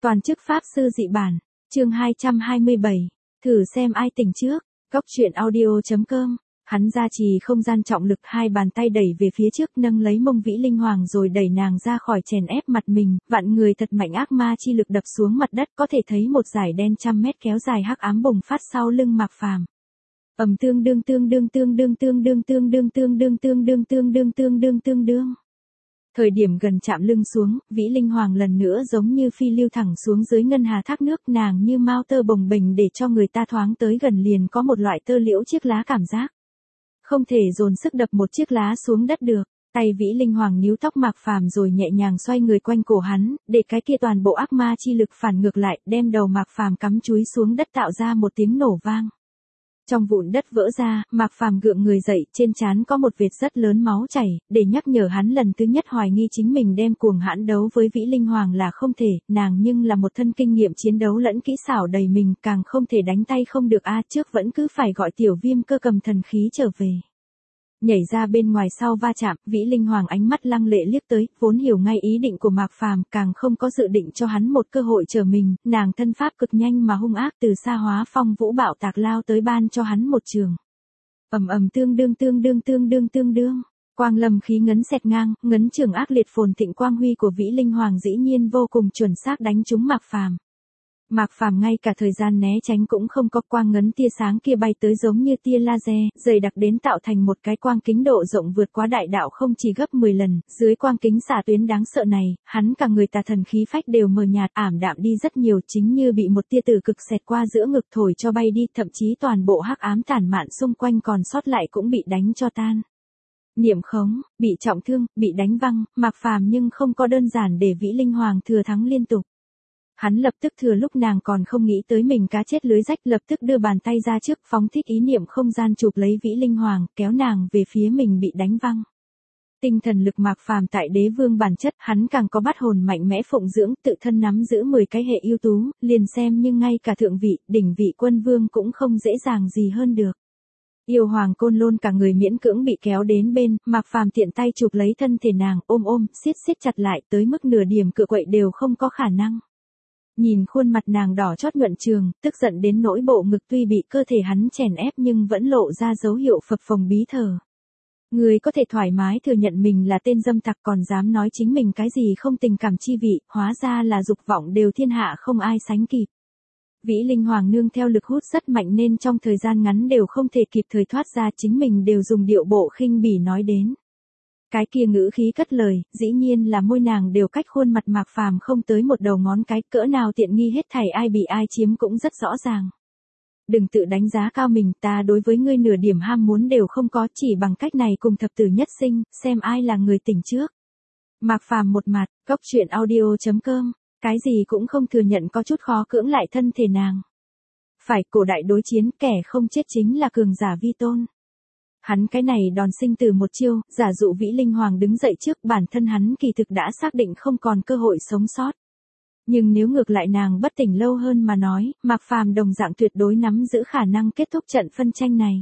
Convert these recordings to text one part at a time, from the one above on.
Toàn chức pháp sư dị bản, chương 227, thử xem ai tỉnh trước, góc truyện audio.com. Hắn gia trì không gian trọng lực, hai bàn tay đẩy về phía trước nâng lấy mông Vĩ Linh Hoàng rồi đẩy nàng ra khỏi chèn ép mặt mình, vạn người thật mạnh ác ma chi lực đập xuống mặt đất, có thể thấy một dải đen trăm mét kéo dài hắc ám bùng phát sau lưng Mạc Phàm. Ầm tương đương tương đương tương đương tương đương tương đương tương đương tương đương tương đương tương đương tương đương. Thời điểm gần chạm lưng xuống, Vĩ Linh Hoàng lần nữa giống như phi lưu thẳng xuống dưới ngân hà thác nước, nàng như mao tơ bồng bềnh để cho người ta thoáng tới gần liền có một loại tơ liễu chiếc lá cảm giác. Không thể dồn sức đập một chiếc lá xuống đất được. Tay Vĩ Linh Hoàng níu tóc Mạc Phàm rồi nhẹ nhàng xoay người quanh cổ hắn, để cái kia toàn bộ ác ma chi lực phản ngược lại, đem đầu Mạc Phàm cắm chúi xuống đất tạo ra một tiếng nổ vang. Trong vụn đất vỡ ra, Mạc Phàm gượng người dậy, trên trán có một vệt rất lớn máu chảy, để nhắc nhở hắn lần thứ nhất hoài nghi chính mình đem cuồng hãn đấu với Vĩ Linh Hoàng là không thể, nàng nhưng là một thân kinh nghiệm chiến đấu lẫn kỹ xảo đầy mình, càng không thể đánh tay không được trước vẫn cứ phải gọi Tiểu Viêm Cơ cầm thần khí trở về. Nhảy ra bên ngoài sau va chạm, Vĩ Linh Hoàng ánh mắt lăng lệ liếc tới, vốn hiểu ngay ý định của Mạc Phàm, càng không có dự định cho hắn một cơ hội trở mình, nàng thân pháp cực nhanh mà hung ác, từ xa hóa phong vũ bạo tạc lao tới ban cho hắn một trường. Ầm ầm tương đương tương đương tương đương tương đương, quang lâm khí ngấn xẹt ngang, ngấn trường ác liệt phồn thịnh quang huy của Vĩ Linh Hoàng dĩ nhiên vô cùng chuẩn xác đánh trúng Mạc Phàm. Mạc Phàm ngay cả thời gian né tránh cũng không có, quang ngấn tia sáng kia bay tới giống như tia laser, dày đặc đến tạo thành một cái quang kính độ rộng vượt quá đại đạo không chỉ gấp 10 lần, dưới quang kính xạ tuyến đáng sợ này, hắn cả người tà thần khí phách đều mờ nhạt ảm đạm đi rất nhiều, chính như bị một tia tử cực xẹt qua giữa ngực thổi cho bay đi, thậm chí toàn bộ hắc ám tản mạn xung quanh còn sót lại cũng bị đánh cho tan. Niệm khống, bị trọng thương, bị đánh văng, Mạc Phàm nhưng không có đơn giản để Vĩ Linh Hoàng thừa thắng liên tục. Hắn lập tức thừa lúc nàng còn không nghĩ tới mình cá chết lưới rách, lập tức đưa bàn tay ra trước, phóng thích ý niệm không gian chụp lấy Vĩ Linh Hoàng, kéo nàng về phía mình bị đánh văng. Tinh thần lực Mạc Phàm tại đế vương bản chất, hắn càng có bát hồn mạnh mẽ phụng dưỡng, tự thân nắm giữ 10 cái hệ ưu tú, liền xem như ngay cả thượng vị, đỉnh vị quân vương cũng không dễ dàng gì hơn được. Yêu Hoàng Côn Lôn cả người miễn cưỡng bị kéo đến bên, Mạc Phàm tiện tay chụp lấy thân thể nàng, ôm, siết chặt lại, tới mức nửa điểm cự quậy đều không có khả năng. Nhìn khuôn mặt nàng đỏ chót nhuận trường, tức giận đến nỗi bộ ngực tuy bị cơ thể hắn chèn ép nhưng vẫn lộ ra dấu hiệu phập phồng bí thờ. Người có thể thoải mái thừa nhận mình là tên dâm tặc, còn dám nói chính mình cái gì không tình cảm chi vị, hóa ra là dục vọng đều thiên hạ không ai sánh kịp. Vĩ Linh Hoàng nương theo lực hút rất mạnh nên trong thời gian ngắn đều không thể kịp thời thoát ra, chính mình đều dùng điệu bộ khinh bỉ nói đến. Cái kia ngữ khí cất lời, dĩ nhiên là môi nàng đều cách khuôn mặt Mạc Phàm không tới một đầu ngón cái, cỡ nào tiện nghi hết thảy ai bị ai chiếm cũng rất rõ ràng. Đừng tự đánh giá cao mình, ta đối với ngươi nửa điểm ham muốn đều không có, chỉ bằng cách này cùng thập tử nhất sinh, xem ai là người tỉnh trước. Mạc Phàm một mặt, góc truyện audio.com, cái gì cũng không thừa nhận, có chút khó cưỡng lại thân thể nàng. Phải, cổ đại đối chiến, kẻ không chết chính là cường giả vi tôn. Hắn cái này đòn sinh từ một chiêu, giả dụ Vĩ Linh Hoàng đứng dậy trước, bản thân hắn kỳ thực đã xác định không còn cơ hội sống sót. Nhưng nếu ngược lại nàng bất tỉnh lâu hơn mà nói, Mạc Phàm đồng dạng tuyệt đối nắm giữ khả năng kết thúc trận phân tranh này.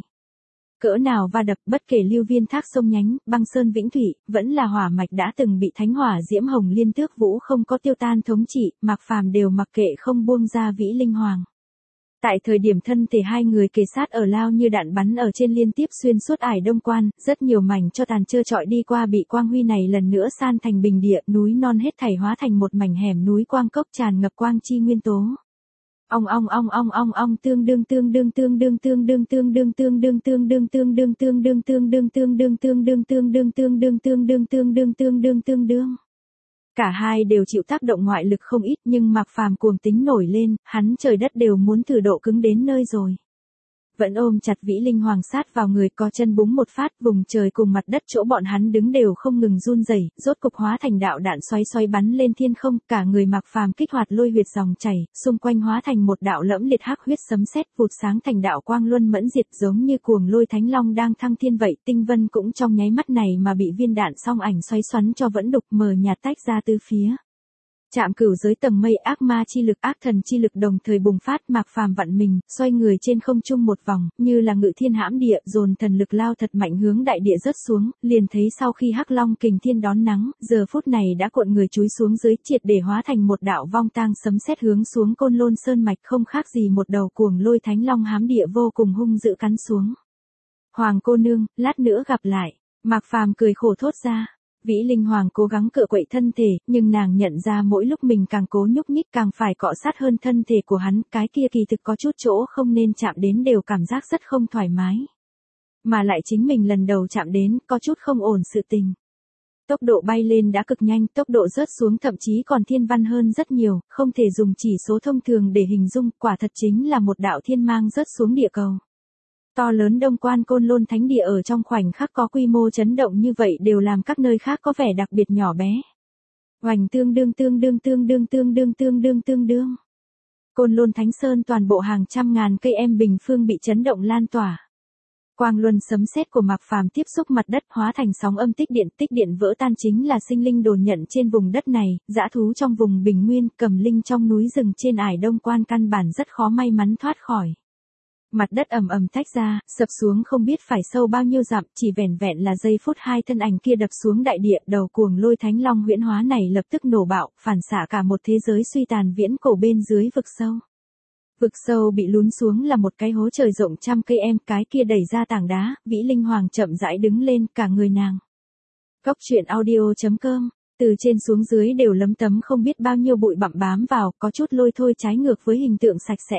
Cỡ nào va đập, bất kể lưu viên thác sông nhánh, băng sơn vĩnh thủy, vẫn là hỏa mạch đã từng bị thánh hỏa diễm hồng liên tước vũ không có tiêu tan thống trị, Mạc Phàm đều mặc kệ không buông ra Vĩ Linh Hoàng. Tại thời điểm thân thể hai người kề sát ở lao như đạn bắn ở trên liên tiếp xuyên suốt ải Đông Quan, rất nhiều mảnh cho tàn trơ trọi đi qua bị quang huy này lần nữa san thành bình địa, núi non hết thảy hóa thành một mảnh hẻm núi quang cốc tràn ngập quang chi nguyên tố. Ong tương đương tương đương tương đương tương đương tương đương tương đương tương đương tương đương tương đương tương đương tương đương tương đương tương đương tương đương tương đương tương đương tương đương tương đương. Cả hai đều chịu tác động ngoại lực không ít, nhưng Mạc Phàm cuồng tính nổi lên, hắn trời đất đều muốn thử độ cứng đến nơi rồi. Vẫn ôm chặt Vĩ Linh Hoàng sát vào người, có chân búng một phát, vùng trời cùng mặt đất chỗ bọn hắn đứng đều không ngừng run rẩy, rốt cục hóa thành đạo đạn xoay bắn lên thiên không, cả người Mạc Phàm kích hoạt lôi huyệt dòng chảy, xung quanh hóa thành một đạo lẫm liệt hắc huyết sấm sét vụt sáng thành đạo quang luân mẫn diệt, giống như cuồng lôi thánh long đang thăng thiên vậy, tinh vân cũng trong nháy mắt này mà bị viên đạn song ảnh xoáy xoắn cho vẫn đục mờ nhạt tách ra tứ phía. Chạm cửu giới tầng mây, ác ma chi lực, ác thần chi lực đồng thời bùng phát, Mạc Phàm vặn mình, xoay người trên không trung một vòng, như là ngự thiên hãm địa, dồn thần lực lao thật mạnh hướng đại địa rớt xuống, liền thấy sau khi Hắc Long kình thiên đón nắng, giờ phút này đã cuộn người chúi xuống dưới, triệt để hóa thành một đạo vong tang sấm sét hướng xuống Côn Lôn Sơn mạch, không khác gì một đầu cuồng lôi thánh long hám địa vô cùng hung dữ cắn xuống. Hoàng cô nương, lát nữa gặp lại. Mạc Phàm cười khổ thốt ra. Vĩ Linh Hoàng cố gắng cựa quậy thân thể, nhưng nàng nhận ra mỗi lúc mình càng cố nhúc nhích càng phải cọ sát hơn thân thể của hắn, cái kia kỳ thực có chút chỗ không nên chạm đến đều cảm giác rất không thoải mái. Mà lại chính mình lần đầu chạm đến, có chút không ổn sự tình. Tốc độ bay lên đã cực nhanh, tốc độ rớt xuống thậm chí còn thiên văn hơn rất nhiều, không thể dùng chỉ số thông thường để hình dung, quả thật chính là một đạo thiên mang rớt xuống địa cầu. To lớn Đông Quan Côn Lôn Thánh Địa ở trong khoảnh khắc có quy mô chấn động như vậy đều làm các nơi khác có vẻ đặc biệt nhỏ bé. Oành tương đương. Côn Lôn Thánh Sơn toàn bộ hàng trăm ngàn cây em bình phương bị chấn động lan tỏa. Quang luân sấm sét của Mạc Phàm tiếp xúc mặt đất hóa thành sóng âm tích điện vỡ tan chính là sinh linh đồn nhận trên vùng đất này, dã thú trong vùng bình nguyên, cầm linh trong núi rừng trên ải Đông Quan căn bản rất khó may mắn thoát khỏi. Mặt đất ầm ầm tách ra, sập xuống không biết phải sâu bao nhiêu dặm, chỉ vẻn vẹn là giây phút hai thân ảnh kia đập xuống đại địa, đầu cuồng lôi thánh long huyễn hóa này lập tức nổ bạo, phản xạ cả một thế giới suy tàn viễn cổ bên dưới vực sâu. Vực sâu bị lún xuống là một cái hố trời rộng trăm cây em, cái kia đẩy ra tảng đá, Vĩ Linh Hoàng chậm rãi đứng lên, cả người nàng. Góc truyện audio.com, từ trên xuống dưới đều lấm tấm không biết bao nhiêu bụi bặm bám vào, có chút lôi thôi trái ngược với hình tượng sạch sẽ.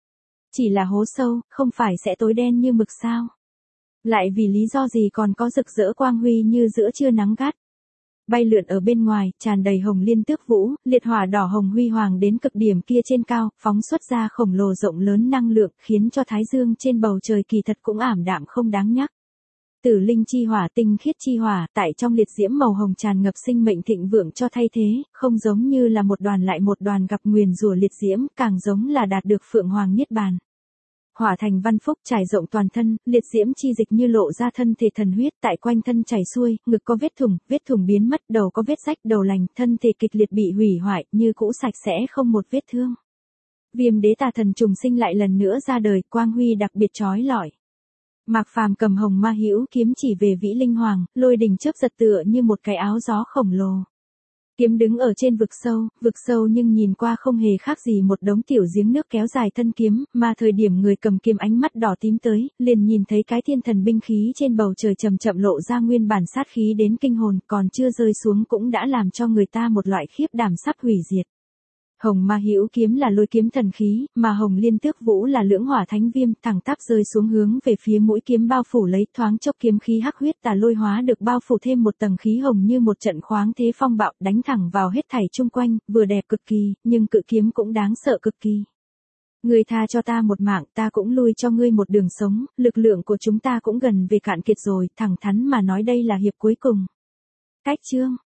Chỉ là hố sâu, không phải sẽ tối đen như mực sao? Lại vì lý do gì còn có rực rỡ quang huy như giữa trưa nắng gắt? Bay lượn ở bên ngoài, tràn đầy hồng liên tước vũ, liệt hỏa đỏ hồng huy hoàng đến cực điểm kia trên cao, phóng xuất ra khổng lồ rộng lớn năng lượng, khiến cho thái dương trên bầu trời kỳ thật cũng ảm đạm không đáng nhắc. Tử linh chi hỏa, tinh khiết chi hỏa, tại trong liệt diễm màu hồng tràn ngập sinh mệnh thịnh vượng cho thay thế, không giống như là một đoàn lại một đoàn gặp nguyền rủa liệt diễm, càng giống là đạt được phượng hoàng niết bàn. Hỏa thành văn phúc trải rộng toàn thân, liệt diễm chi dịch như lộ ra thân thể thần huyết, tại quanh thân chảy xuôi, ngực có vết thủng biến mất, đầu có vết rách, đầu lành, thân thể kịch liệt bị hủy hoại, như cũ sạch sẽ không một vết thương. Viêm đế tà thần trùng sinh lại lần nữa ra đời, quang huy đặc biệt chói lọi. Mạc Phàm cầm hồng ma hữu kiếm chỉ về Vĩ Linh Hoàng, lôi đình chớp giật tựa như một cái áo gió khổng lồ. Kiếm đứng ở trên vực sâu nhưng nhìn qua không hề khác gì một đống tiểu giếng nước kéo dài thân kiếm, mà thời điểm người cầm kiếm ánh mắt đỏ tím tới, liền nhìn thấy cái thiên thần binh khí trên bầu trời chậm chậm lộ ra nguyên bản sát khí đến kinh hồn, còn chưa rơi xuống cũng đã làm cho người ta một loại khiếp đảm sắp hủy diệt. Hồng ma hữu kiếm là lôi kiếm thần khí, mà hồng liên tước vũ là lưỡng hỏa thánh viêm, thẳng tắp rơi xuống hướng về phía mũi kiếm bao phủ lấy, thoáng chốc kiếm khí hắc huyết tà lôi hóa được bao phủ thêm một tầng khí hồng như một trận khoáng thế phong bạo, đánh thẳng vào hết thảy chung quanh, vừa đẹp cực kỳ, nhưng cự kiếm cũng đáng sợ cực kỳ. Ngươi tha cho ta một mạng, ta cũng lui cho ngươi một đường sống, lực lượng của chúng ta cũng gần về cạn kiệt rồi, thẳng thắn mà nói đây là hiệp cuối cùng. Cách chương